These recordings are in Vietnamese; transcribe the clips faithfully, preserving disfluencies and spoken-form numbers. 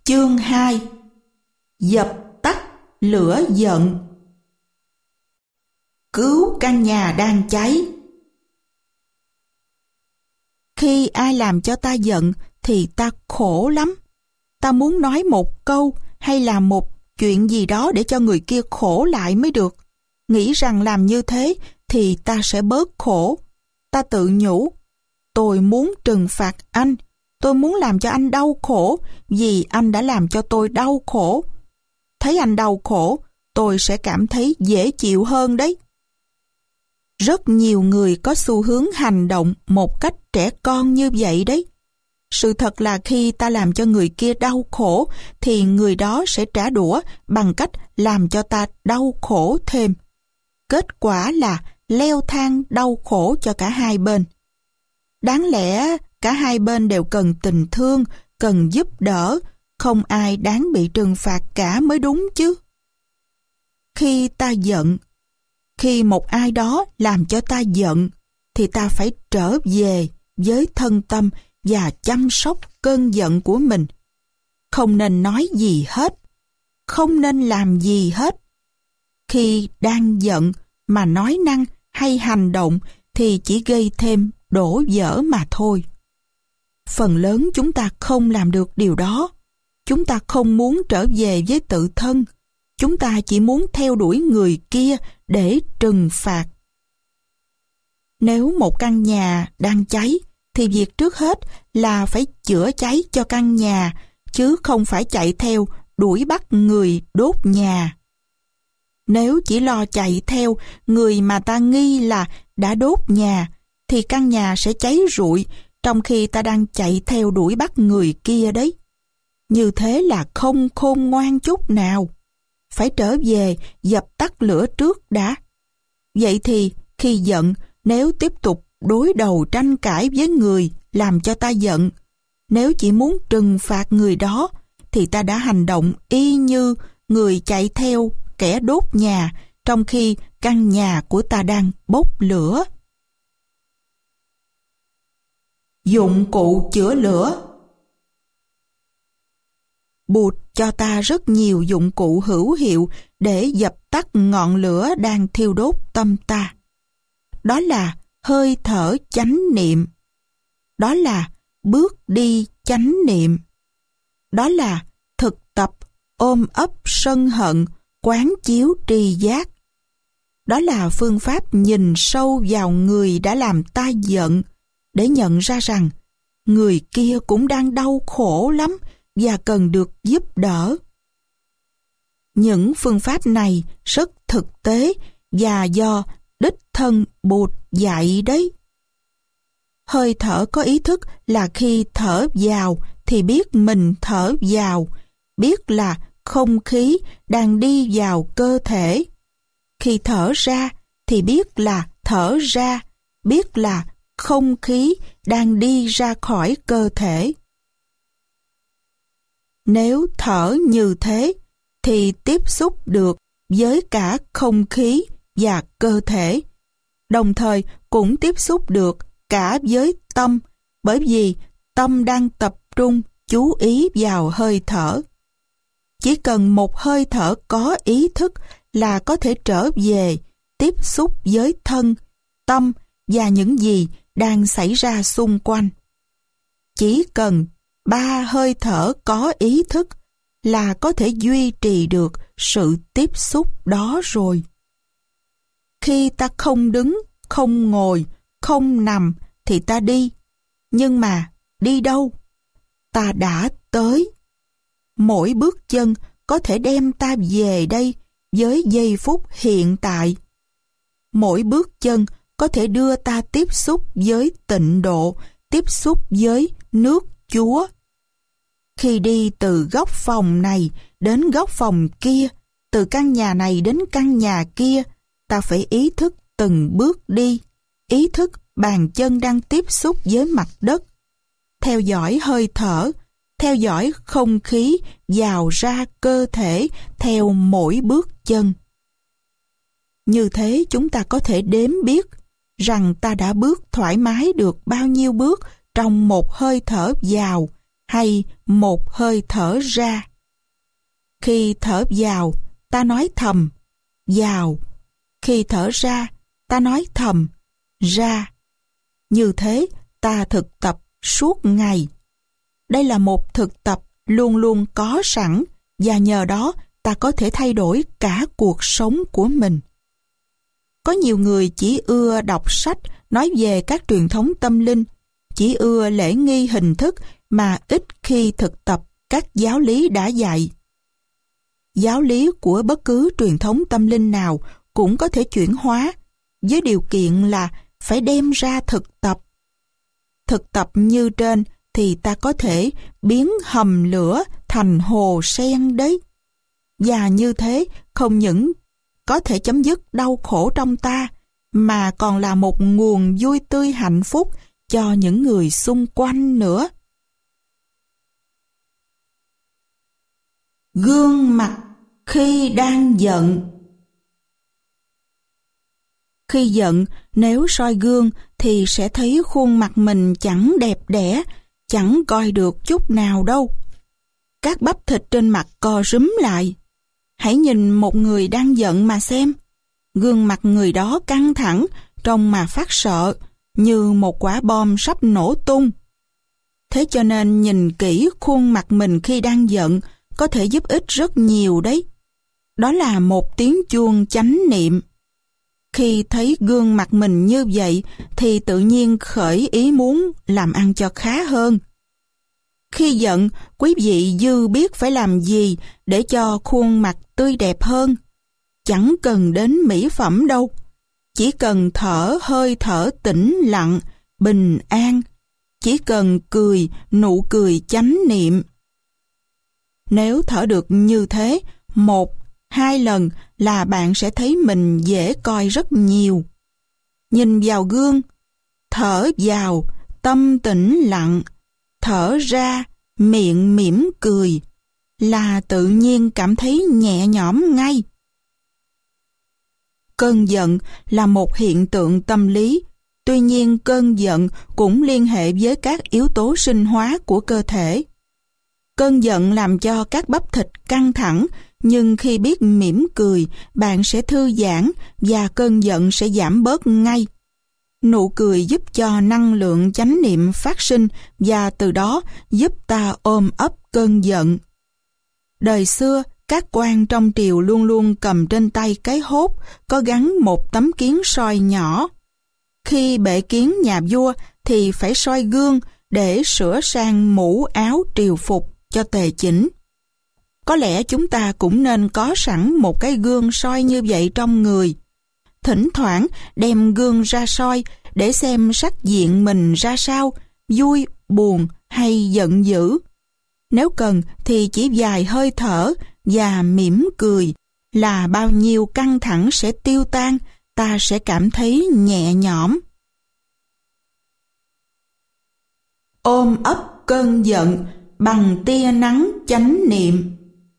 Chương hai. Dập tắt lửa giận. Cứu căn nhà đang cháy. Khi ai làm cho ta giận thì ta khổ lắm. Ta muốn nói một câu hay làm một chuyện gì đó để cho người kia khổ lại mới được. Nghĩ rằng làm như thế thì ta sẽ bớt khổ. Ta tự nhủ, tôi muốn trừng phạt anh. Tôi muốn làm cho anh đau khổ vì anh đã làm cho tôi đau khổ. Thấy anh đau khổ, tôi sẽ cảm thấy dễ chịu hơn đấy. Rất nhiều người có xu hướng hành động một cách trẻ con như vậy đấy. Sự thật là khi ta làm cho người kia đau khổ thì người đó sẽ trả đũa bằng cách làm cho ta đau khổ thêm. Kết quả là leo thang đau khổ cho cả hai bên. Đáng lẽ cả hai bên đều cần tình thương, cần giúp đỡ, không ai đáng bị trừng phạt cả mới đúng chứ. Khi ta giận, khi một ai đó làm cho ta giận, thì ta phải trở về với thân tâm và chăm sóc cơn giận của mình. Không nên nói gì hết, không nên làm gì hết. Khi đang giận mà nói năng hay hành động thì chỉ gây thêm đổ vỡ mà thôi. Phần lớn chúng ta không làm được điều đó. Chúng ta không muốn trở về với tự thân. Chúng ta chỉ muốn theo đuổi người kia để trừng phạt. Nếu một căn nhà đang cháy, thì việc trước hết là phải chữa cháy cho căn nhà, chứ không phải chạy theo đuổi bắt người đốt nhà. Nếu chỉ lo chạy theo người mà ta nghi là đã đốt nhà, thì căn nhà sẽ cháy rụi trong khi ta đang chạy theo đuổi bắt người kia đấy. Như thế là không khôn ngoan chút nào. Phải trở về dập tắt lửa trước đã. Vậy thì khi giận, nếu tiếp tục đối đầu tranh cãi với người làm cho ta giận, nếu chỉ muốn trừng phạt người đó, thì ta đã hành động y như người chạy theo kẻ đốt nhà trong khi căn nhà của ta đang bốc lửa. Dụng cụ chữa lửa. Bụt cho ta rất nhiều dụng cụ hữu hiệu để dập tắt ngọn lửa đang thiêu đốt tâm ta. Đó là hơi thở chánh niệm. Đó là bước đi chánh niệm. Đó là thực tập ôm ấp sân hận, quán chiếu tri giác. Đó là phương pháp nhìn sâu vào người đã làm ta giận, để nhận ra rằng người kia cũng đang đau khổ lắm và cần được giúp đỡ. Những phương pháp này rất thực tế và do đích thân Bụt dạy đấy. Hơi thở có ý thức là khi thở vào thì biết mình thở vào, biết là không khí đang đi vào cơ thể. Khi thở ra thì biết là thở ra, biết là không khí đang đi ra khỏi cơ thể. Nếu thở như thế thì tiếp xúc được với cả không khí và cơ thể, đồng thời cũng tiếp xúc được cả với tâm, bởi vì tâm đang tập trung chú ý vào hơi thở. Chỉ cần một hơi thở có ý thức là có thể trở về tiếp xúc với thân, tâm và những gì đang xảy ra xung quanh. Chỉ cần ba hơi thở có ý thức là có thể duy trì được sự tiếp xúc đó rồi. Khi ta không đứng, không ngồi, không nằm thì ta đi. Nhưng mà đi đâu? Ta đã tới. Mỗi bước chân có thể đem ta về đây với giây phút hiện tại. Mỗi bước chân có thể đưa ta tiếp xúc với tịnh độ, tiếp xúc với nước Chúa. Khi đi từ góc phòng này đến góc phòng kia, từ căn nhà này đến căn nhà kia, ta phải ý thức từng bước đi, ý thức bàn chân đang tiếp xúc với mặt đất, theo dõi hơi thở, theo dõi không khí vào ra cơ thể theo mỗi bước chân. Như thế chúng ta có thể đếm biết rằng ta đã bước thoải mái được bao nhiêu bước trong một hơi thở vào hay một hơi thở ra. Khi thở vào, ta nói thầm, vào. Khi thở ra, ta nói thầm, ra. Như thế, ta thực tập suốt ngày. Đây là một thực tập luôn luôn có sẵn, và nhờ đó ta có thể thay đổi cả cuộc sống của mình. Có nhiều người chỉ ưa đọc sách nói về các truyền thống tâm linh, chỉ ưa lễ nghi hình thức mà ít khi thực tập các giáo lý đã dạy. Giáo lý của bất cứ truyền thống tâm linh nào cũng có thể chuyển hóa, với điều kiện là phải đem ra thực tập. Thực tập như trên thì ta có thể biến hầm lửa thành hồ sen đấy. Và như thế không những có thể chấm dứt đau khổ trong ta, mà còn là một nguồn vui tươi hạnh phúc cho những người xung quanh nữa. Gương mặt khi đang giận. Khi giận, nếu soi gương thì sẽ thấy khuôn mặt mình chẳng đẹp đẽ, chẳng coi được chút nào đâu. Các bắp thịt trên mặt co rúm lại. Hãy nhìn một người đang giận mà xem. Gương mặt người đó căng thẳng, trông mà phát sợ, như một quả bom sắp nổ tung. Thế cho nên nhìn kỹ khuôn mặt mình khi đang giận có thể giúp ích rất nhiều đấy. Đó là một tiếng chuông chánh niệm. Khi thấy gương mặt mình như vậy thì tự nhiên khởi ý muốn làm ăn cho khá hơn. Khi giận, quý vị dư biết phải làm gì để cho khuôn mặt tươi đẹp hơn. Chẳng cần đến mỹ phẩm đâu. Chỉ cần thở hơi thở tĩnh lặng, bình an. Chỉ cần cười, nụ cười chánh niệm. Nếu thở được như thế, một, hai lần là bạn sẽ thấy mình dễ coi rất nhiều. Nhìn vào gương, thở vào, tâm tĩnh lặng, thở ra, miệng mỉm cười, là tự nhiên cảm thấy nhẹ nhõm ngay. Cơn giận là một hiện tượng tâm lý, tuy nhiên cơn giận cũng liên hệ với các yếu tố sinh hóa của cơ thể. Cơn giận làm cho các bắp thịt căng thẳng, nhưng khi biết mỉm cười, bạn sẽ thư giãn và cơn giận sẽ giảm bớt ngay. Nụ cười giúp cho năng lượng chánh niệm phát sinh và từ đó giúp ta ôm ấp cơn giận. Đời xưa, các quan trong triều luôn luôn cầm trên tay cái hốt có gắn một tấm kiến soi nhỏ. Khi bệ kiến nhà vua thì phải soi gương để sửa sang mũ áo triều phục cho tề chỉnh. Có lẽ chúng ta cũng nên có sẵn một cái gương soi như vậy trong người. Thỉnh thoảng đem gương ra soi để xem sắc diện mình ra sao, vui, buồn hay giận dữ. Nếu cần thì chỉ vài hơi thở và mỉm cười là bao nhiêu căng thẳng sẽ tiêu tan, ta sẽ cảm thấy nhẹ nhõm. Ôm ấp cơn giận bằng tia nắng chánh niệm.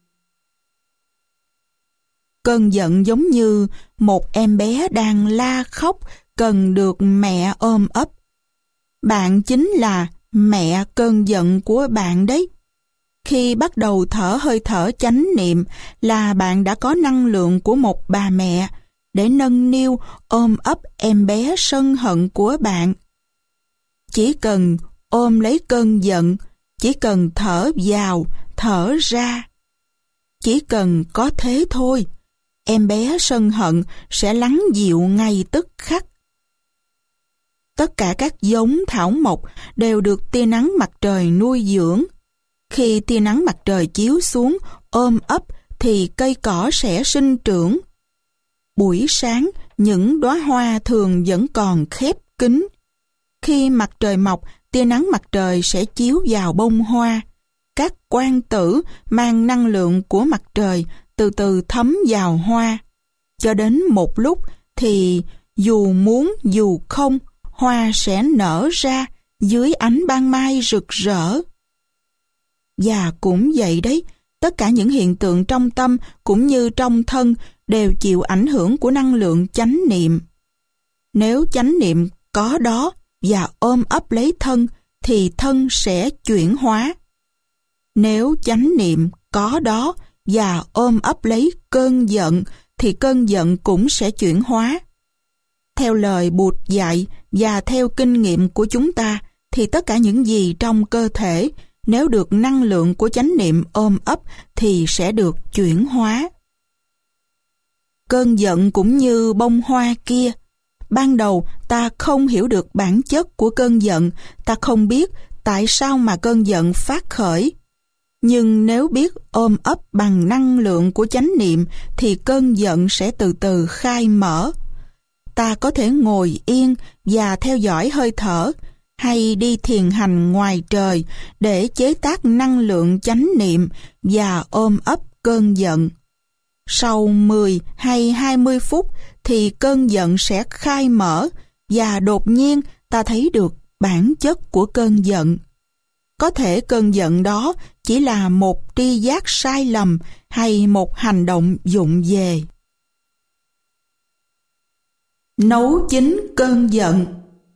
Cơn giận giống như một em bé đang la khóc cần được mẹ ôm ấp. Bạn chính là mẹ cơn giận của bạn đấy. Khi bắt đầu thở hơi thở chánh niệm là bạn đã có năng lượng của một bà mẹ để nâng niu ôm ấp em bé sân hận của bạn. Chỉ cần ôm lấy cơn giận, chỉ cần thở vào, thở ra. Chỉ cần có thế thôi, em bé sân hận sẽ lắng dịu ngay tức khắc. Tất cả các giống thảo mộc đều được tia nắng mặt trời nuôi dưỡng. Khi tia nắng mặt trời chiếu xuống, ôm ấp thì cây cỏ sẽ sinh trưởng. Buổi sáng, những đóa hoa thường vẫn còn khép kín. Khi mặt trời mọc, tia nắng mặt trời sẽ chiếu vào bông hoa. Các quang tử mang năng lượng của mặt trời từ từ thấm vào hoa. Cho đến một lúc thì dù muốn dù không, hoa sẽ nở ra dưới ánh ban mai rực rỡ. Và cũng vậy đấy, tất cả những hiện tượng trong tâm cũng như trong thân đều chịu ảnh hưởng của năng lượng chánh niệm. Nếu chánh niệm có đó và ôm ấp lấy thân thì thân sẽ chuyển hóa. Nếu chánh niệm có đó và ôm ấp lấy cơn giận, thì cơn giận cũng sẽ chuyển hóa. Theo lời Bụt dạy và theo kinh nghiệm của chúng ta, thì tất cả những gì trong cơ thể, nếu được năng lượng của chánh niệm ôm ấp, thì sẽ được chuyển hóa. Cơn giận cũng như bông hoa kia. Ban đầu ta không hiểu được bản chất của cơn giận, ta không biết tại sao mà cơn giận phát khởi. Nhưng nếu biết ôm ấp bằng năng lượng của chánh niệm, thì cơn giận sẽ từ từ khai mở. Ta có thể ngồi yên và theo dõi hơi thở, hay đi thiền hành ngoài trời để chế tác năng lượng chánh niệm và ôm ấp cơn giận. Sau mười hay hai mươi phút thì cơn giận sẽ khai mở và đột nhiên ta thấy được bản chất của cơn giận. Có thể cơn giận đó chỉ là một tri giác sai lầm hay một hành động vụng về. Nấu chín cơn giận.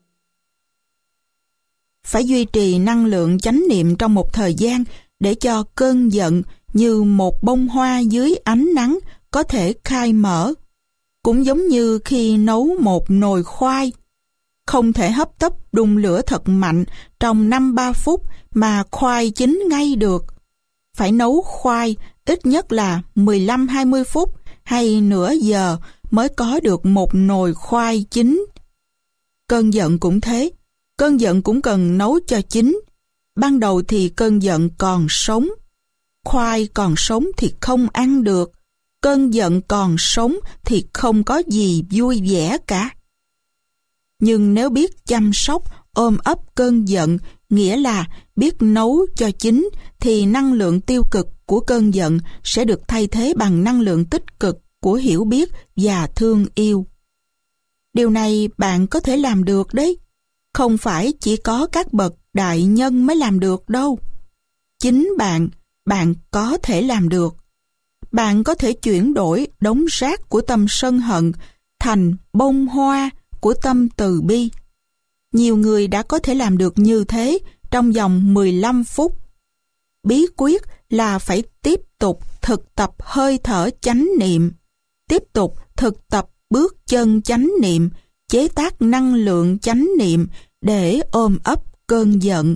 Phải duy trì năng lượng chánh niệm trong một thời gian để cho cơn giận như một bông hoa dưới ánh nắng có thể khai mở. Cũng giống như khi nấu một nồi khoai, không thể hấp tấp đun lửa thật mạnh trong năm ba phút mà khoai chín ngay được. Phải nấu khoai ít nhất là mười lăm hai mươi phút hay nửa giờ mới có được một nồi khoai chín. Cơn giận cũng thế, cơn giận cũng cần nấu cho chín. Ban đầu thì cơn giận còn sống. Khoai còn sống thì không ăn được. Cơn giận còn sống thì không có gì vui vẻ cả. Nhưng nếu biết chăm sóc, ôm ấp cơn giận, nghĩa là biết nấu cho chín, thì năng lượng tiêu cực của cơn giận sẽ được thay thế bằng năng lượng tích cực của hiểu biết và thương yêu. Điều này bạn có thể làm được đấy. Không phải chỉ có các bậc đại nhân mới làm được đâu. Chính bạn, bạn có thể làm được. Bạn có thể chuyển đổi đống rác của tâm sân hận thành bông hoa của tâm từ bi. Nhiều người đã có thể làm được như thế trong vòng mười lăm phút. Bí quyết là phải tiếp tục thực tập hơi thở chánh niệm, tiếp tục thực tập bước chân chánh niệm, chế tác năng lượng chánh niệm để ôm ấp cơn giận.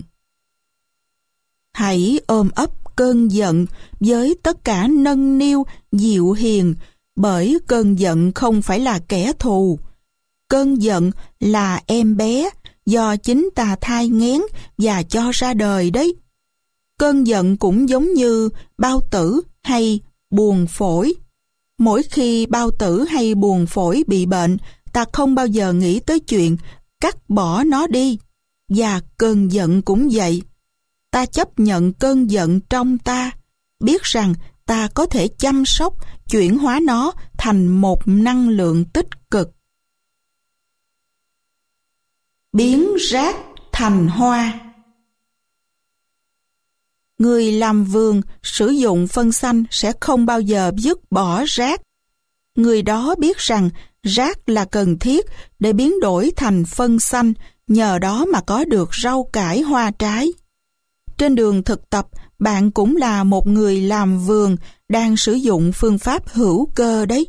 Hãy ôm ấp cơn giận với tất cả nâng niu, dịu hiền, bởi cơn giận không phải là kẻ thù. Cơn giận là em bé do chính ta thai nghén và cho ra đời đấy. Cơn giận cũng giống như bao tử hay buồng phổi. Mỗi khi bao tử hay buồng phổi bị bệnh, ta không bao giờ nghĩ tới chuyện cắt bỏ nó đi. Và cơn giận cũng vậy. Ta chấp nhận cơn giận trong ta, biết rằng ta có thể chăm sóc, chuyển hóa nó thành một năng lượng tích cực. Biến rác thành hoa. Người làm vườn sử dụng phân xanh sẽ không bao giờ dứt bỏ rác. Người đó biết rằng rác là cần thiết để biến đổi thành phân xanh, nhờ đó mà có được rau cải hoa trái. Trên đường thực tập, bạn cũng là một người làm vườn đang sử dụng phương pháp hữu cơ đấy.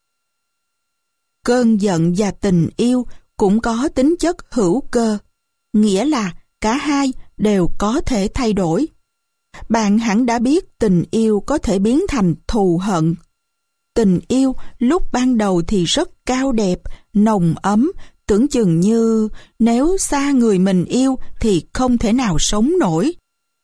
Cơn giận và tình yêu cũng có tính chất hữu cơ, nghĩa là cả hai đều có thể thay đổi. Bạn hẳn đã biết tình yêu có thể biến thành thù hận. Tình yêu lúc ban đầu thì rất cao đẹp, nồng ấm, tưởng chừng như nếu xa người mình yêu thì không thể nào sống nổi.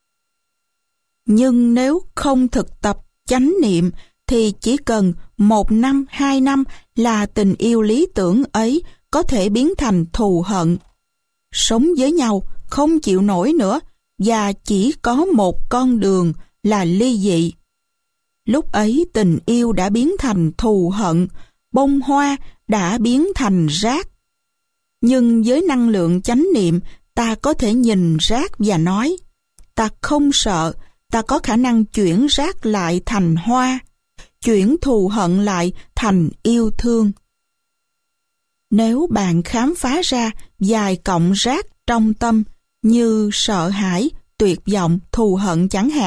Nhưng nếu không thực tập chánh niệm thì chỉ cần một năm, hai năm là tình yêu lý tưởng ấy có thể biến thành thù hận. Sống với nhau không chịu nổi nữa và chỉ có một con đường là ly dị. Lúc ấy tình yêu đã biến thành thù hận, bông hoa đã biến thành rác. Nhưng với năng lượng chánh niệm, ta có thể nhìn rác và nói, ta không sợ, ta có khả năng chuyển rác lại thành hoa, chuyển thù hận lại thành yêu thương. Nếu bạn khám phá ra vài cọng rác trong tâm như sợ hãi, tuyệt vọng, thù hận chẳng hạn,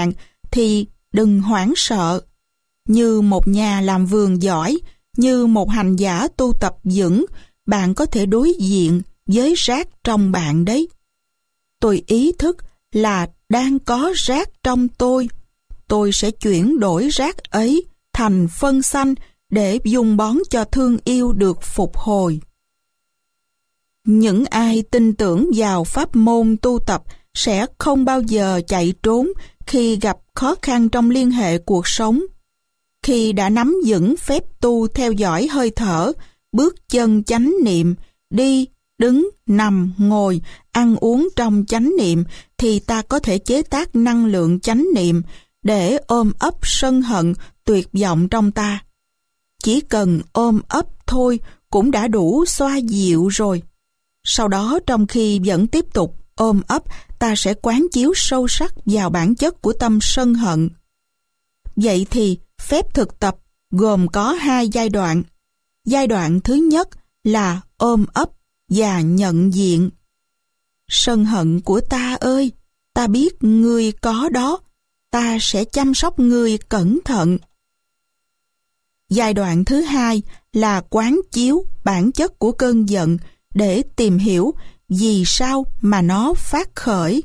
thì đừng hoảng sợ. Như một nhà làm vườn giỏi, như một hành giả tu tập vững, bạn có thể đối diện với rác trong bạn đấy. Tôi ý thức là đang có rác trong tôi. Tôi sẽ chuyển đổi rác ấy thành phân xanh để dùng bón cho thương yêu được phục hồi. Những ai tin tưởng vào pháp môn tu tập sẽ không bao giờ chạy trốn khi gặp khó khăn trong liên hệ cuộc sống. Khi đã nắm vững phép tu theo dõi hơi thở, bước chân chánh niệm, đi, đứng, nằm, ngồi, ăn uống trong chánh niệm, thì ta có thể chế tác năng lượng chánh niệm để ôm ấp sân hận tuyệt vọng trong ta. Chỉ cần ôm ấp thôi cũng đã đủ xoa dịu rồi. Sau đó, trong khi vẫn tiếp tục ôm ấp, ta sẽ quán chiếu sâu sắc vào bản chất của tâm sân hận. Vậy thì phép thực tập gồm có hai giai đoạn. Giai đoạn thứ nhất là ôm ấp và nhận diện. Sân hận của ta ơi, ta biết ngươi có đó, ta sẽ chăm sóc ngươi cẩn thận. Giai đoạn thứ hai là quán chiếu bản chất của cơn giận để tìm hiểu vì sao mà nó phát khởi.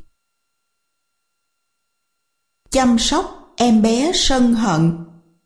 Chăm sóc em bé sân hận.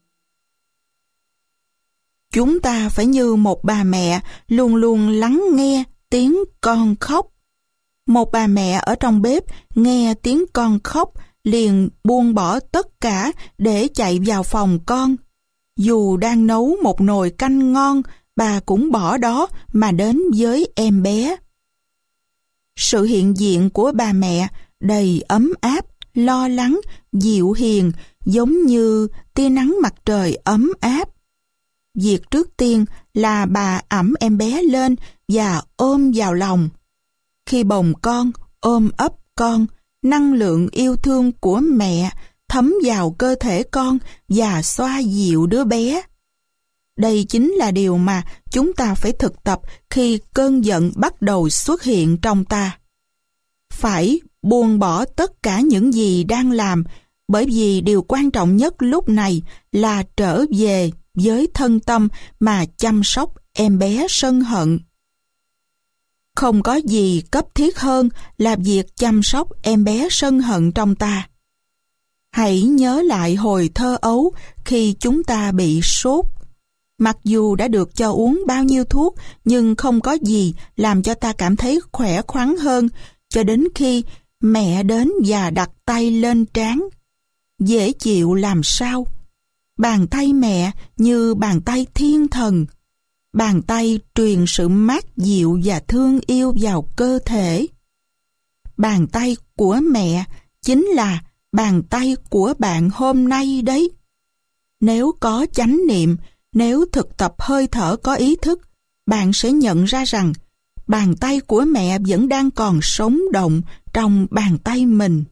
Chúng ta phải như một bà mẹ luôn luôn lắng nghe tiếng con khóc. Một bà mẹ ở trong bếp nghe tiếng con khóc liền buông bỏ tất cả để chạy vào phòng con. Dù đang nấu một nồi canh ngon, bà cũng bỏ đó mà đến với em bé. Sự hiện diện của bà mẹ đầy ấm áp, lo lắng, dịu hiền, giống như tia nắng mặt trời ấm áp. Việc trước tiên là bà ẵm em bé lên và ôm vào lòng. Khi bồng con, ôm ấp con, năng lượng yêu thương của mẹ thấm vào cơ thể con và xoa dịu đứa bé. Đây chính là điều mà chúng ta phải thực tập khi cơn giận bắt đầu xuất hiện trong ta. Phải buông bỏ tất cả những gì đang làm, bởi vì điều quan trọng nhất lúc này là trở về với thân tâm mà chăm sóc em bé sân hận. Không có gì cấp thiết hơn là việc chăm sóc em bé sân hận trong ta. Hãy nhớ lại hồi thơ ấu khi chúng ta bị sốt. Mặc dù đã được cho uống bao nhiêu thuốc, nhưng không có gì làm cho ta cảm thấy khỏe khoắn hơn, cho đến khi mẹ đến và đặt tay lên trán. Dễ chịu làm sao? Bàn tay mẹ như bàn tay thiên thần. Bàn tay truyền sự mát dịu và thương yêu vào cơ thể. Bàn tay của mẹ chính là bàn tay của bạn hôm nay đấy. Nếu có chánh niệm, nếu thực tập hơi thở có ý thức, bạn sẽ nhận ra rằng bàn tay của mẹ vẫn đang còn sống động trong bàn tay mình.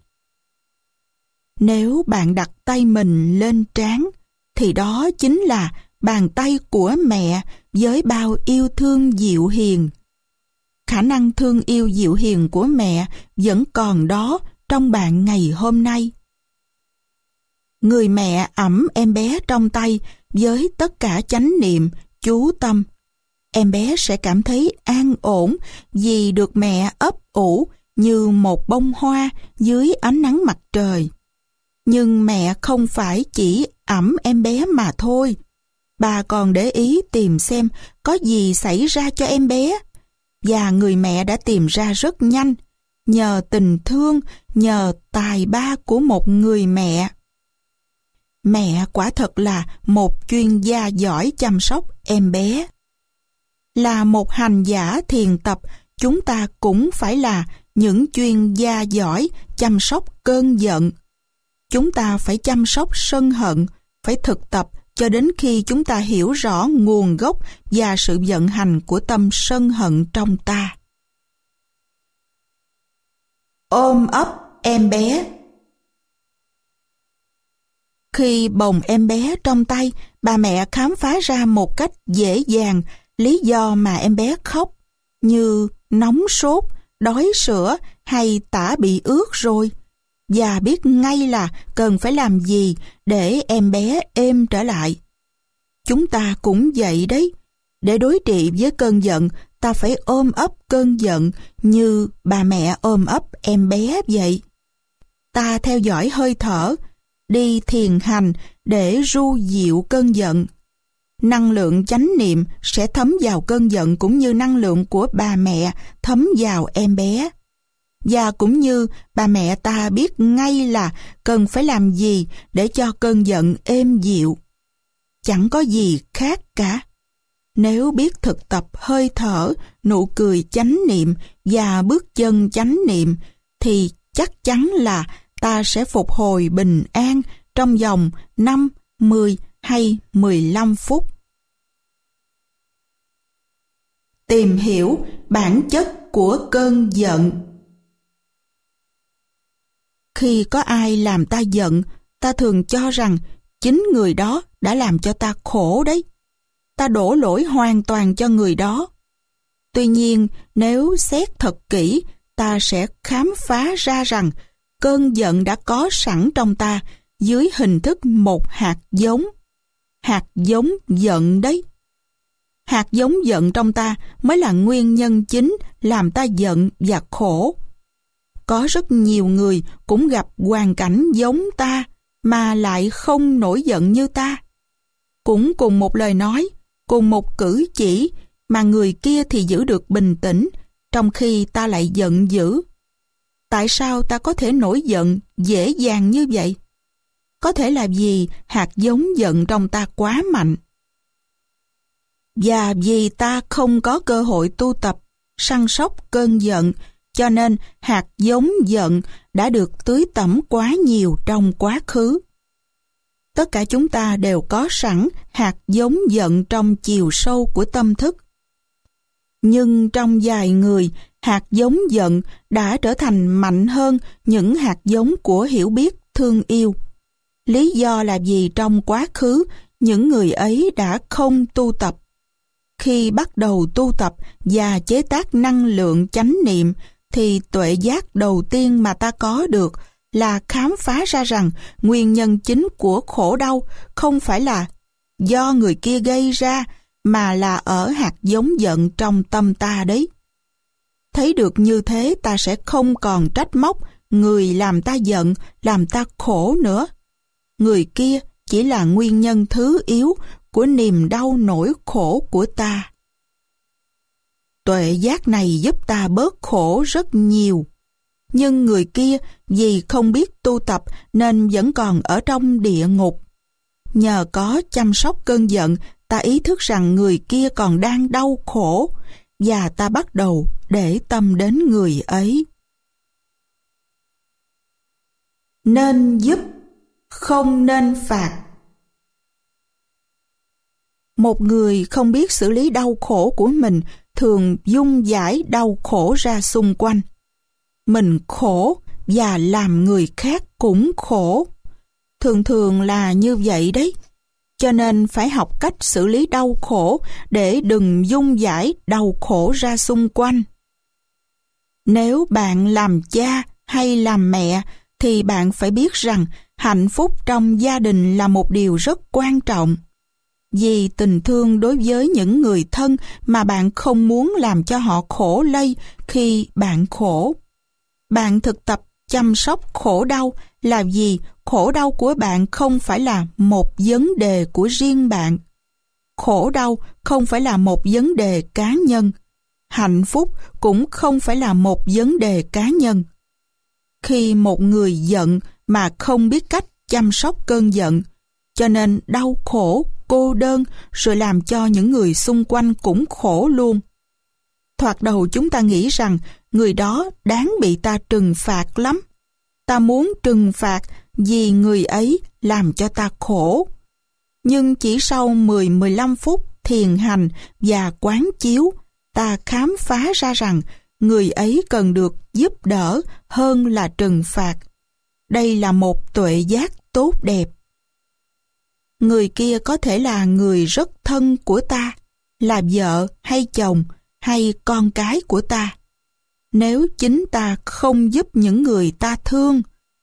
Nếu bạn đặt tay mình lên trán, thì đó chính là bàn tay của mẹ với bao yêu thương dịu hiền. Khả năng thương yêu dịu hiền của mẹ vẫn còn đó trong bạn ngày hôm nay. Người mẹ ẵm em bé trong tay với tất cả chánh niệm, chú tâm. Em bé sẽ cảm thấy an ổn vì được mẹ ấp ủ như một bông hoa dưới ánh nắng mặt trời. Nhưng mẹ không phải chỉ ẵm em bé mà thôi. Bà còn để ý tìm xem có gì xảy ra cho em bé. Và người mẹ đã tìm ra rất nhanh, nhờ tình thương, nhờ tài ba của một người mẹ. Mẹ quả thật là một chuyên gia giỏi chăm sóc em bé. Là một hành giả thiền tập, chúng ta cũng phải là những chuyên gia giỏi chăm sóc cơn giận. Chúng ta phải chăm sóc sân hận, phải thực tập cho đến khi chúng ta hiểu rõ nguồn gốc và sự vận hành của tâm sân hận trong ta. Ôm ấp em bé. Khi bồng em bé trong tay, bà mẹ khám phá ra một cách dễ dàng lý do mà em bé khóc, như nóng sốt, đói sữa hay tã bị ướt rồi. và biết ngay là cần phải làm gì để em bé êm trở lại. Chúng ta cũng vậy đấy. Để đối trị với cơn giận, ta phải ôm ấp cơn giận như bà mẹ ôm ấp em bé vậy. Ta theo dõi hơi thở, đi thiền hành để ru dịu cơn giận. Năng lượng chánh niệm sẽ thấm vào cơn giận cũng như năng lượng của bà mẹ thấm vào em bé. Và cũng như bà mẹ ta biết ngay là cần phải làm gì để cho cơn giận êm dịu. Chẳng có gì khác cả. Nếu biết thực tập hơi thở, nụ cười chánh niệm và bước chân chánh niệm, thì chắc chắn là ta sẽ phục hồi bình an trong vòng năm, mười hay mười lăm phút. Tìm hiểu bản chất của cơn giận. Khi có ai làm ta giận, ta thường cho rằng chính người đó đã làm cho ta khổ đấy. Ta đổ lỗi hoàn toàn cho người đó. Tuy nhiên, nếu xét thật kỹ, ta sẽ khám phá ra rằng cơn giận đã có sẵn trong ta dưới hình thức một hạt giống. Hạt giống giận đấy. Hạt giống giận trong ta mới là nguyên nhân chính làm ta giận và khổ. Có rất nhiều người cũng gặp hoàn cảnh giống ta mà lại không nổi giận như ta. Cũng cùng một lời nói, cùng một cử chỉ mà người kia thì giữ được bình tĩnh, trong khi ta lại giận dữ. Tại sao ta có thể nổi giận dễ dàng như vậy? Có thể là vì hạt giống giận trong ta quá mạnh. Và vì ta không có cơ hội tu tập, săn sóc cơn giận, cho nên hạt giống giận đã được tưới tẩm quá nhiều trong quá khứ. Tất cả chúng ta đều có sẵn hạt giống giận trong chiều sâu của tâm thức. Nhưng trong vài người, hạt giống giận đã trở thành mạnh hơn những hạt giống của hiểu biết, thương yêu. Lý do là vì trong quá khứ, những người ấy đã không tu tập. Khi bắt đầu tu tập và chế tác năng lượng chánh niệm, thì tuệ giác đầu tiên mà ta có được là khám phá ra rằng nguyên nhân chính của khổ đau không phải là do người kia gây ra, mà là ở hạt giống giận trong tâm ta đấy. Thấy được như thế, ta sẽ không còn trách móc người làm ta giận, làm ta khổ nữa. Người kia chỉ là nguyên nhân thứ yếu của niềm đau nỗi khổ của ta. Tuệ giác này giúp ta bớt khổ rất nhiều. Nhưng người kia vì không biết tu tập nên vẫn còn ở trong địa ngục. Nhờ có chăm sóc cơn giận, ta ý thức rằng người kia còn đang đau khổ, và ta bắt đầu để tâm đến người ấy. Nên giúp, không nên phạt. Một người không biết xử lý đau khổ của mình thường dung dãi đau khổ ra xung quanh. Mình khổ và làm người khác cũng khổ. Thường thường là như vậy đấy. Cho nên phải học cách xử lý đau khổ để đừng dung dãi đau khổ ra xung quanh. Nếu bạn làm cha hay làm mẹ thì bạn phải biết rằng hạnh phúc trong gia đình là một điều rất quan trọng. Vì tình thương đối với những người thân mà bạn không muốn làm cho họ khổ lây khi bạn khổ. Bạn thực tập chăm sóc khổ đau là vì khổ đau của bạn không phải là một vấn đề của riêng bạn. Khổ đau không phải là một vấn đề cá nhân. Hạnh phúc cũng không phải là một vấn đề cá nhân. Khi một người giận mà không biết cách chăm sóc cơn giận, cho nên đau khổ, cô đơn, rồi làm cho những người xung quanh cũng khổ luôn. Thoạt đầu chúng ta nghĩ rằng người đó đáng bị ta trừng phạt lắm. Ta muốn trừng phạt vì người ấy làm cho ta khổ. Nhưng chỉ sau mười đến mười lăm phút thiền hành và quán chiếu, ta khám phá ra rằng người ấy cần được giúp đỡ hơn là trừng phạt. Đây là một tuệ giác tốt đẹp. Người kia có thể là người rất thân của ta, là vợ hay chồng hay con cái của ta. Nếu chính ta không giúp những người ta thương,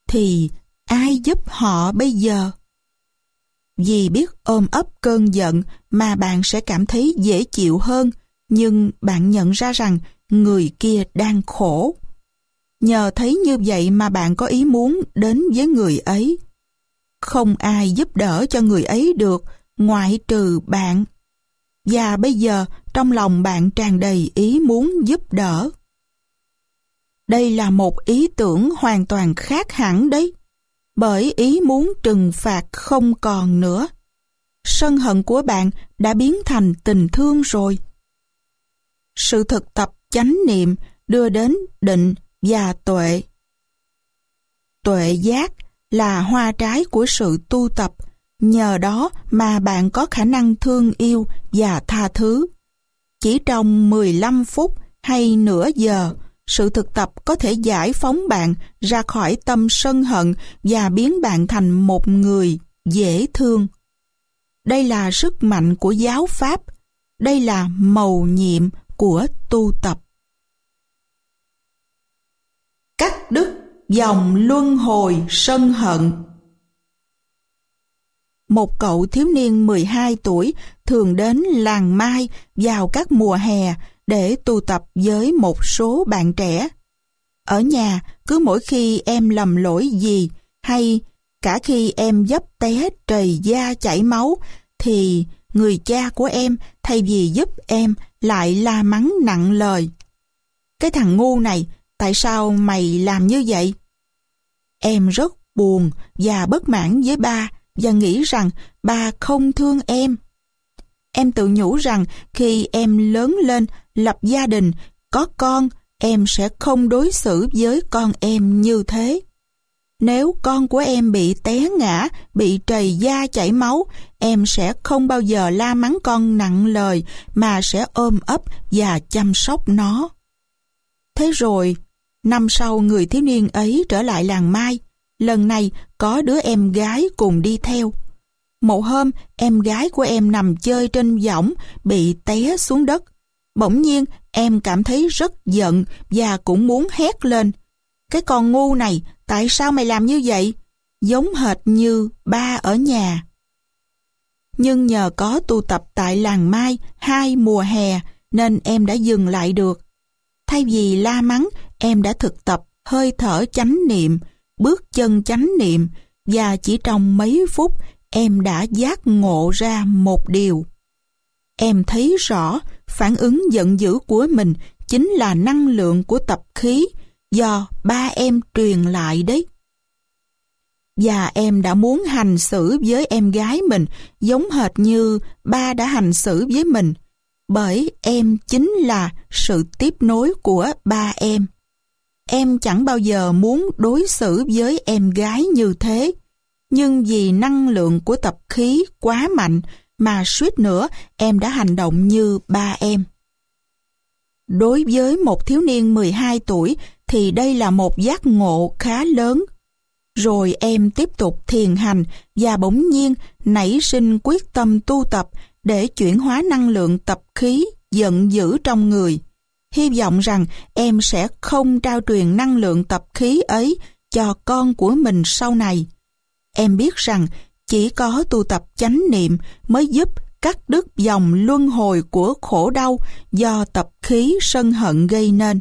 thì ai giúp họ bây giờ? Vì biết ôm ấp cơn giận mà bạn sẽ cảm thấy dễ chịu hơn, nhưng bạn nhận ra rằng người kia đang khổ. Nhờ thấy như vậy mà bạn có ý muốn đến với người ấy. Không ai giúp đỡ cho người ấy được ngoại trừ bạn. Và bây giờ trong lòng bạn tràn đầy ý muốn giúp đỡ. Đây là một ý tưởng hoàn toàn khác hẳn đấy. Bởi ý muốn trừng phạt không còn nữa. Sân hận của bạn đã biến thành tình thương rồi. Sự thực tập chánh niệm đưa đến định và tuệ. Tuệ giác là hoa trái của sự tu tập. Nhờ đó mà bạn có khả năng thương yêu và tha thứ. Chỉ trong mười lăm phút hay nửa giờ, sự thực tập có thể giải phóng bạn ra khỏi tâm sân hận và biến bạn thành một người dễ thương. Đây là sức mạnh của giáo pháp. Đây là mầu nhiệm của tu tập. Cắt đứt dòng luân hồi sân hận. Một cậu thiếu niên mười hai tuổi thường đến làng Mai vào các mùa hè để tu tập với một số bạn trẻ. Ở nhà, cứ mỗi khi em lầm lỗi gì hay cả khi em vấp té trầy da chảy máu thì người cha của em thay vì giúp em lại la mắng nặng lời. Cái thằng ngu này, tại sao mày làm như vậy? Em rất buồn và bất mãn với ba và nghĩ rằng ba không thương em. Em tự nhủ rằng khi em lớn lên, lập gia đình, có con, em sẽ không đối xử với con em như thế. Nếu con của em bị té ngã, bị trầy da chảy máu, em sẽ không bao giờ la mắng con nặng lời mà sẽ ôm ấp và chăm sóc nó. Thế rồi, năm sau người thiếu niên ấy trở lại làng Mai. Lần này có đứa em gái cùng đi theo. Một hôm, em gái của em nằm chơi trên võng, bị té xuống đất. Bỗng nhiên, em cảm thấy rất giận và cũng muốn hét lên. Cái con ngu này, tại sao mày làm như vậy? Giống hệt như ba ở nhà. Nhưng nhờ có tu tập tại làng Mai hai mùa hè nên em đã dừng lại được. Thay vì la mắng, em đã thực tập hơi thở chánh niệm, bước chân chánh niệm và chỉ trong mấy phút em đã giác ngộ ra một điều. Em thấy rõ phản ứng giận dữ của mình chính là năng lượng của tập khí do ba em truyền lại đấy. Và em đã muốn hành xử với em gái mình giống hệt như ba đã hành xử với mình, bởi em chính là sự tiếp nối của ba em. Em chẳng bao giờ muốn đối xử với em gái như thế, nhưng vì năng lượng của tập khí quá mạnh mà suýt nữa em đã hành động như ba em. Đối với một thiếu niên mười hai tuổi thì đây là một giác ngộ khá lớn. Rồi em tiếp tục thiền hành và bỗng nhiên nảy sinh quyết tâm tu tập để chuyển hóa năng lượng tập khí giận dữ trong người. Hy vọng rằng em sẽ không trao truyền năng lượng tập khí ấy cho con của mình sau này. Em biết rằng chỉ có tu tập chánh niệm mới giúp cắt đứt dòng luân hồi của khổ đau do tập khí sân hận gây nên.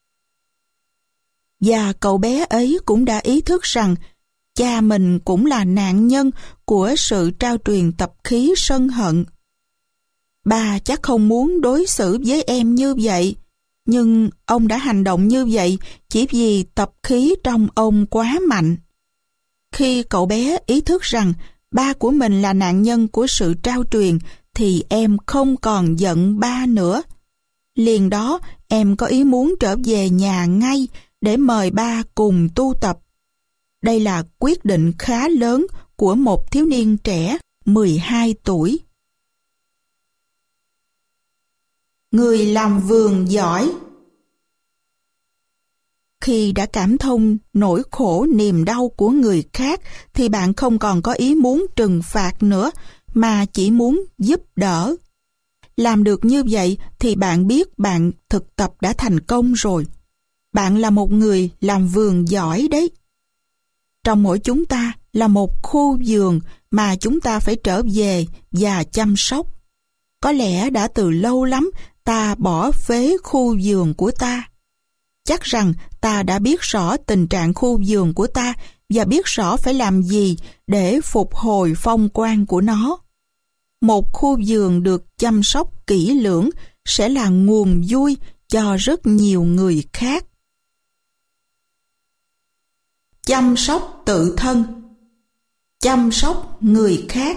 Và cậu bé ấy cũng đã ý thức rằng cha mình cũng là nạn nhân của sự trao truyền tập khí sân hận. Ba chắc không muốn đối xử với em như vậy, nhưng ông đã hành động như vậy chỉ vì tập khí trong ông quá mạnh. Khi cậu bé ý thức rằng ba của mình là nạn nhân của sự trao truyền, thì em không còn giận ba nữa. Liền đó, em có ý muốn trở về nhà ngay để mời ba cùng tu tập. Đây là quyết định khá lớn của một thiếu niên trẻ mười hai tuổi. Người làm vườn giỏi. Khi đã cảm thông nỗi khổ niềm đau của người khác thì bạn không còn có ý muốn trừng phạt nữa mà chỉ muốn giúp đỡ. Làm được như vậy thì bạn biết bạn thực tập đã thành công rồi. Bạn là một người làm vườn giỏi đấy. Trong mỗi chúng ta là một khu vườn mà chúng ta phải trở về và chăm sóc. Có lẽ đã từ lâu lắm ta bỏ phế khu vườn của ta. Chắc rằng ta đã biết rõ tình trạng khu vườn của ta và biết rõ phải làm gì để phục hồi phong quang của nó. Một khu vườn được chăm sóc kỹ lưỡng sẽ là nguồn vui cho rất nhiều người khác. Chăm sóc tự thân, chăm sóc người khác.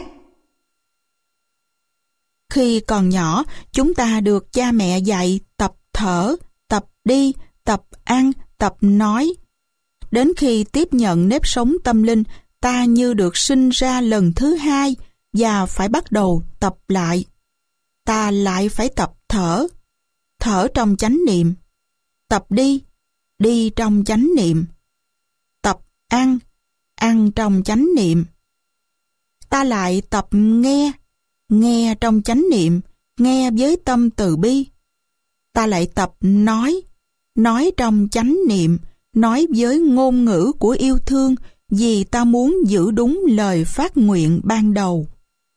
Khi còn nhỏ, chúng ta được cha mẹ dạy tập thở, tập đi, tập ăn, tập nói. Đến khi tiếp nhận nếp sống tâm linh, ta như được sinh ra lần thứ hai và phải bắt đầu tập lại. Ta lại phải tập thở, thở trong chánh niệm, tập đi, đi trong chánh niệm, tập ăn, ăn trong chánh niệm. Ta lại tập nghe, nghe trong chánh niệm, nghe với tâm từ bi. Ta lại tập nói, nói trong chánh niệm, nói với ngôn ngữ của yêu thương vì ta muốn giữ đúng lời phát nguyện ban đầu.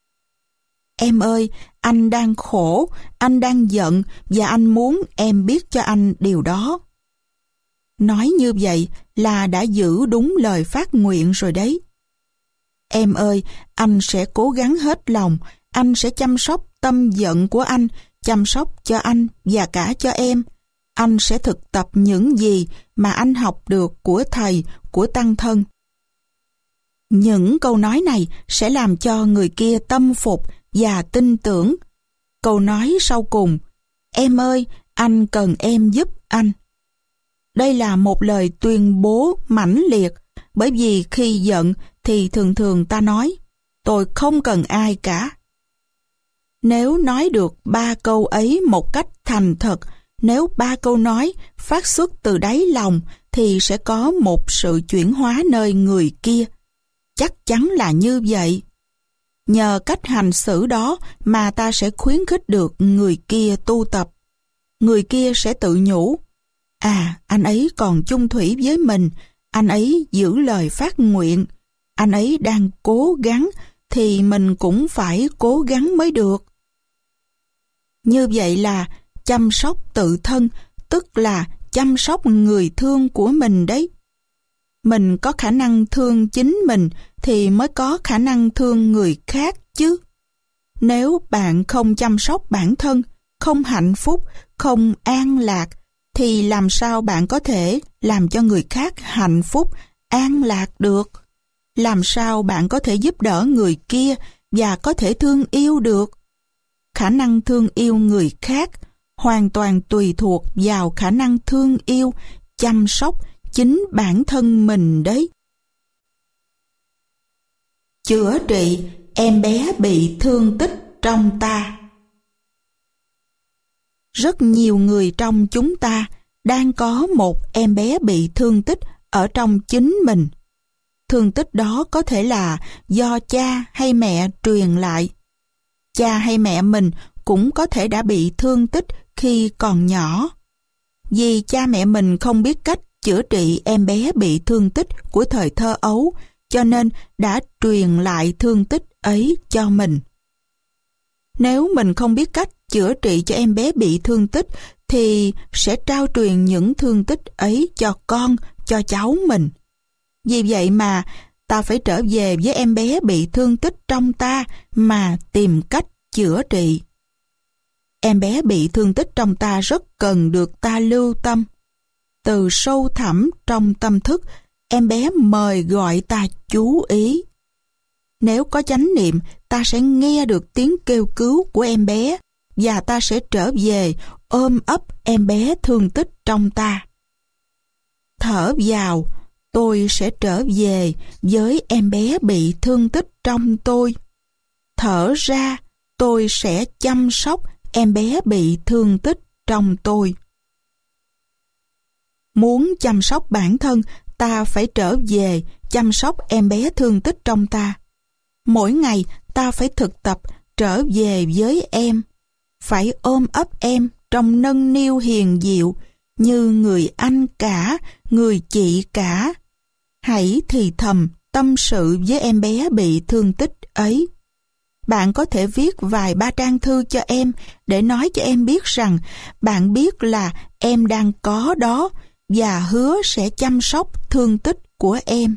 Em ơi, anh đang khổ, anh đang giận và anh muốn em biết cho anh điều đó. Nói như vậy là đã giữ đúng lời phát nguyện rồi đấy. Em ơi, anh sẽ cố gắng hết lòng, anh sẽ chăm sóc tâm giận của anh, chăm sóc cho anh và cả cho em. Anh sẽ thực tập những gì mà anh học được của thầy, của tăng thân. Những câu nói này sẽ làm cho người kia tâm phục và tin tưởng. Câu nói sau cùng, em ơi, anh cần em giúp anh. Đây là một lời tuyên bố mãnh liệt, bởi vì khi giận thì thường thường ta nói, tôi không cần ai cả. Nếu nói được ba câu ấy một cách thành thật, nếu ba câu nói phát xuất từ đáy lòng thì sẽ có một sự chuyển hóa nơi người kia. Chắc chắn là như vậy. Nhờ cách hành xử đó mà ta sẽ khuyến khích được người kia tu tập. Người kia sẽ tự nhủ, à, anh ấy còn chung thủy với mình, anh ấy giữ lời phát nguyện, anh ấy đang cố gắng thì mình cũng phải cố gắng mới được. Như vậy là chăm sóc tự thân, tức là chăm sóc người thương của mình đấy. Mình có khả năng thương chính mình thì mới có khả năng thương người khác chứ. Nếu bạn không chăm sóc bản thân, không hạnh phúc, không an lạc, thì làm sao bạn có thể làm cho người khác hạnh phúc, an lạc được? Làm sao bạn có thể giúp đỡ người kia và có thể thương yêu được? Khả năng thương yêu người khác hoàn toàn tùy thuộc vào khả năng thương yêu, chăm sóc chính bản thân mình đấy. Chữa trị em bé bị thương tích trong ta. Rất nhiều người trong chúng ta đang có một em bé bị thương tích ở trong chính mình. Thương tích đó có thể là do cha hay mẹ truyền lại. Cha hay mẹ mình cũng có thể đã bị thương tích khi còn nhỏ. Vì cha mẹ mình không biết cách chữa trị em bé bị thương tích của thời thơ ấu, cho nên đã truyền lại thương tích ấy cho mình. Nếu mình không biết cách chữa trị cho em bé bị thương tích, thì sẽ trao truyền những thương tích ấy cho con, cho cháu mình. Vì vậy mà ta phải trở về với em bé bị thương tích trong ta mà tìm cách chữa trị. Em bé bị thương tích trong ta rất cần được ta lưu tâm. Từ sâu thẳm trong tâm thức, em bé mời gọi ta chú ý. Nếu có chánh niệm, ta sẽ nghe được tiếng kêu cứu của em bé và ta sẽ trở về ôm ấp em bé thương tích trong ta. Thở vào, tôi sẽ trở về với em bé bị thương tích trong tôi. Thở ra, tôi sẽ chăm sóc em bé bị thương tích trong tôi. Muốn chăm sóc bản thân, ta phải trở về chăm sóc em bé thương tích trong ta. Mỗi ngày ta phải thực tập trở về với em, phải ôm ấp em trong nâng niu hiền diệu như người anh cả, người chị cả. hãy thì thầm tâm sự với em bé bị thương tích ấy. Bạn có thể viết vài ba trang thư cho em để nói cho em biết rằng bạn biết là em đang có đó và hứa sẽ chăm sóc thương tích của em.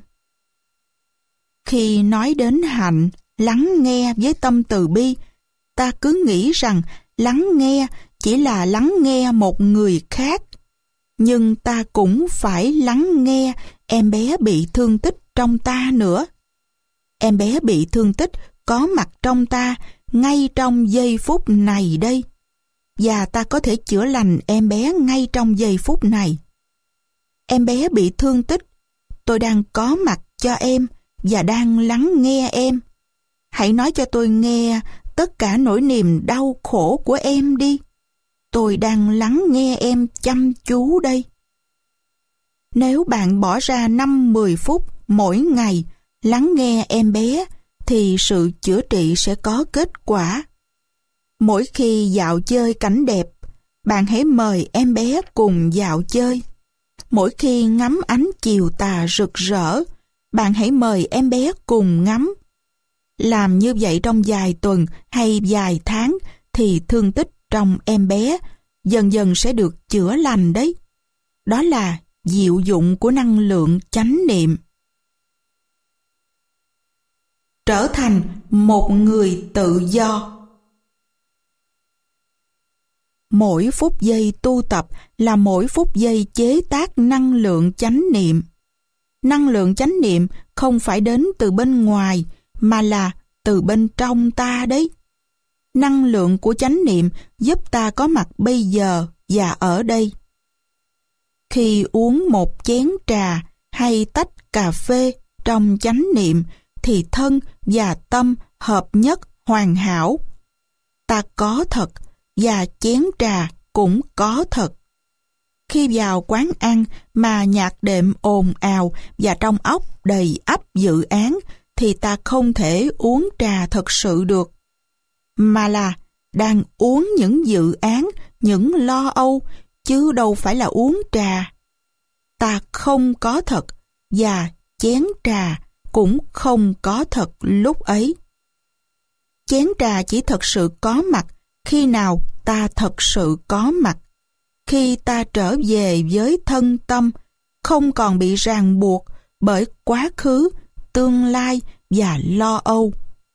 Khi nói đến hạnh, lắng nghe với tâm từ bi, ta cứ nghĩ rằng lắng nghe chỉ là lắng nghe một người khác. Nhưng ta cũng phải lắng nghe em bé bị thương tích trong ta nữa. Em bé bị thương tích có mặt trong ta ngay trong giây phút này đây. Và ta có thể chữa lành em bé ngay trong giây phút này. Em bé bị thương tích, tôi đang có mặt cho em và đang lắng nghe em. Hãy nói cho tôi nghe tất cả nỗi niềm đau khổ của em đi. Tôi đang lắng nghe em chăm chú đây. Nếu bạn bỏ ra năm mười phút mỗi ngày lắng nghe em bé, thì sự chữa trị sẽ có kết quả. Mỗi khi dạo chơi cảnh đẹp, bạn hãy mời em bé cùng dạo chơi. Mỗi khi ngắm ánh chiều tà rực rỡ, bạn hãy mời em bé cùng ngắm. Làm như vậy trong vài tuần hay vài tháng thì thương tích trong em bé dần dần sẽ được chữa lành đấy. Đó là diệu dụng của năng lượng chánh niệm. Trở thành một người tự do. Mỗi phút giây tu tập là mỗi phút giây chế tác năng lượng chánh niệm. Năng lượng chánh niệm không phải đến từ bên ngoài, mà là từ bên trong ta đấy. Năng lượng của chánh niệm giúp ta có mặt bây giờ và ở đây. Khi uống một chén trà hay tách cà phê trong chánh niệm, thì thân và tâm hợp nhất hoàn hảo. Ta có thật và chén trà cũng có thật. Khi vào quán ăn mà nhạc đệm ồn ào và trong óc đầy ắp dự án, thì ta không thể uống trà thật sự được, mà là đang uống những dự án, những lo âu, chứ đâu phải là uống trà. Ta không có thật và chén trà cũng không có thật lúc ấy. Chén trà chỉ thật sự có mặt khi nào ta thật sự có mặt. Khi ta trở về với thân tâm, không còn bị ràng buộc bởi quá khứ, tương lai và lo âu.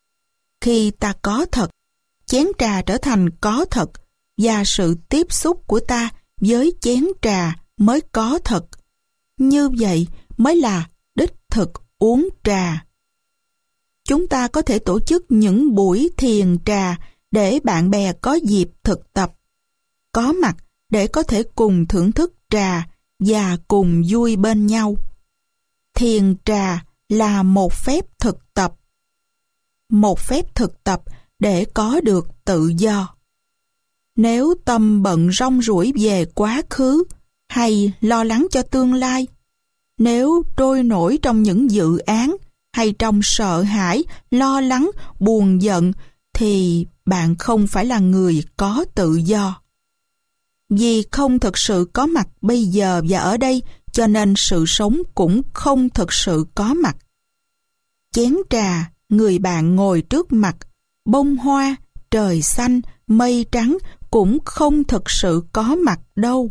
Khi ta có thật, chén trà trở thành có thật, và sự tiếp xúc của ta với chén trà mới có thật. Như vậy mới là đích thực uống trà. Chúng ta có thể tổ chức những buổi thiền trà để bạn bè có dịp thực tập, có mặt để có thể cùng thưởng thức trà và cùng vui bên nhau. Thiền trà là một phép thực tập. Một phép thực tập để có được tự do. Nếu tâm bận rong ruổi về quá khứ hay lo lắng cho tương lai, nếu trôi nổi trong những dự án hay trong sợ hãi, lo lắng, buồn giận, thì bạn không phải là người có tự do. Vì không thực sự có mặt bây giờ và ở đây, cho nên sự sống cũng không thực sự có mặt. Chén trà, người bạn ngồi trước mặt, bông hoa, trời xanh, mây trắng cũng không thực sự có mặt đâu.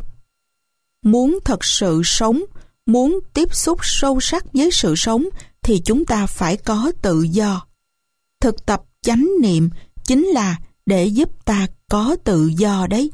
Muốn thật sự sống, muốn tiếp xúc sâu sắc với sự sống thì chúng ta phải có tự do. Thực tập chánh niệm chính là để giúp ta có tự do đấy.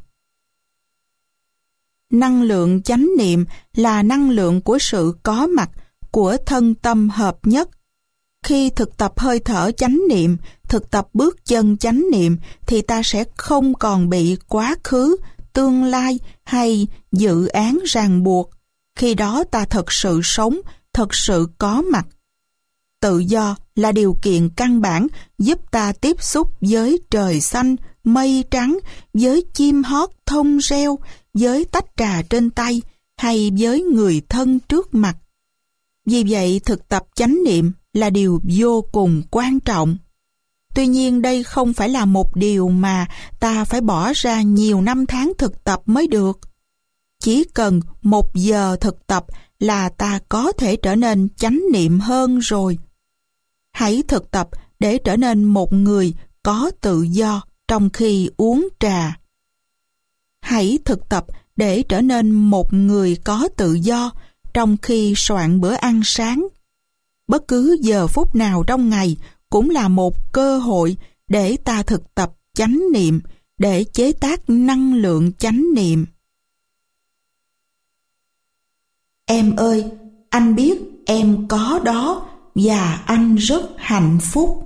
Năng lượng chánh niệm là năng lượng của sự có mặt, của thân tâm hợp nhất. Khi thực tập hơi thở chánh niệm, thực tập bước chân chánh niệm, thì ta sẽ không còn bị quá khứ, tương lai hay dự án ràng buộc. Khi đó ta thật sự sống, thật sự có mặt. Tự do là điều kiện căn bản giúp ta tiếp xúc với trời xanh, mây trắng, với chim hót thông reo, với tách trà trên tay hay với người thân trước mặt. Vì vậy, thực tập chánh niệm là điều vô cùng quan trọng. Tuy nhiên, đây không phải là một điều mà ta phải bỏ ra nhiều năm tháng thực tập mới được. Chỉ cần một giờ thực tập là ta có thể trở nên chánh niệm hơn rồi. Hãy thực tập để trở nên một người có tự do trong khi uống trà. Hãy thực tập để trở nên một người có tự do trong khi soạn bữa ăn sáng. Bất cứ giờ phút nào trong ngày cũng là một cơ hội để ta thực tập chánh niệm, để chế tác năng lượng chánh niệm. Em ơi, anh biết em có đó và anh rất hạnh phúc.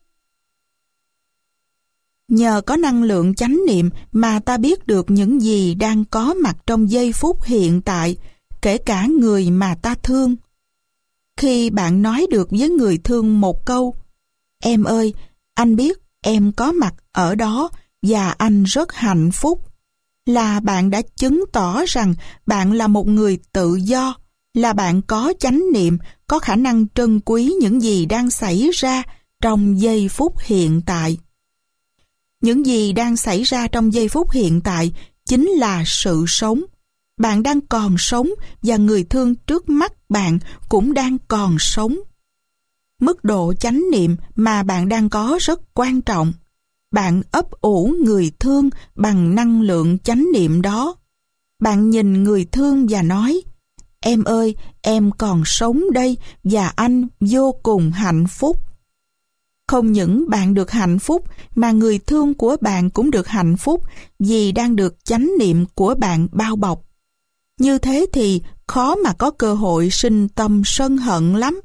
Nhờ có năng lượng chánh niệm mà ta biết được những gì đang có mặt trong giây phút hiện tại, kể cả người mà ta thương. Khi bạn nói được với người thương một câu, em ơi, anh biết em có mặt ở đó và anh rất hạnh phúc, là bạn đã chứng tỏ rằng bạn là một người tự do, là bạn có chánh niệm, có khả năng trân quý những gì đang xảy ra trong giây phút hiện tại. Những gì đang xảy ra trong giây phút hiện tại chính là sự sống. Bạn đang còn sống và người thương trước mắt bạn cũng đang còn sống. Mức độ chánh niệm mà bạn đang có rất quan trọng. Bạn ấp ủ người thương bằng năng lượng chánh niệm đó. Bạn nhìn người thương và nói, em ơi, em còn sống đây và anh vô cùng hạnh phúc. Không những bạn được hạnh phúc mà người thương của bạn cũng được hạnh phúc vì đang được chánh niệm của bạn bao bọc. Như thế thì khó mà có cơ hội sinh tâm sân hận lắm.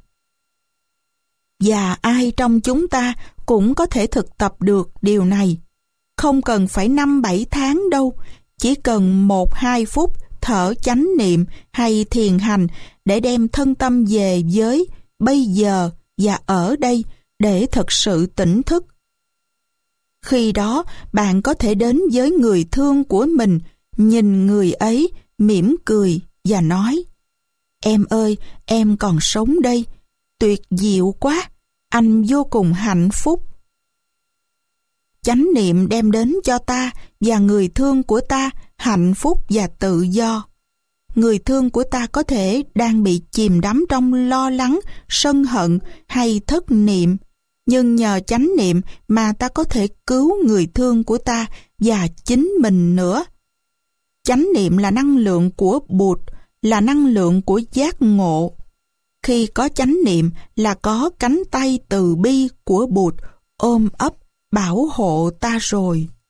Và ai trong chúng ta cũng có thể thực tập được điều này. Không cần phải năm bảy tháng đâu, chỉ cần một hai phút thở chánh niệm hay thiền hành để đem thân tâm về với bây giờ và ở đây để thật sự tỉnh thức. Khi đó bạn có thể đến với người thương của mình, nhìn người ấy, mỉm cười và nói, em ơi, em còn sống đây, tuyệt diệu quá, anh vô cùng hạnh phúc. Chánh niệm đem đến cho ta và người thương của ta hạnh phúc và tự do. Người thương của ta có thể đang bị chìm đắm trong lo lắng, sân hận hay thất niệm, nhưng nhờ chánh niệm mà ta có thể cứu người thương của ta và chính mình nữa. Chánh niệm là năng lượng của Bụt, là năng lượng của giác ngộ. Khi có chánh niệm là có cánh tay từ bi của Bụt ôm ấp bảo hộ ta rồi.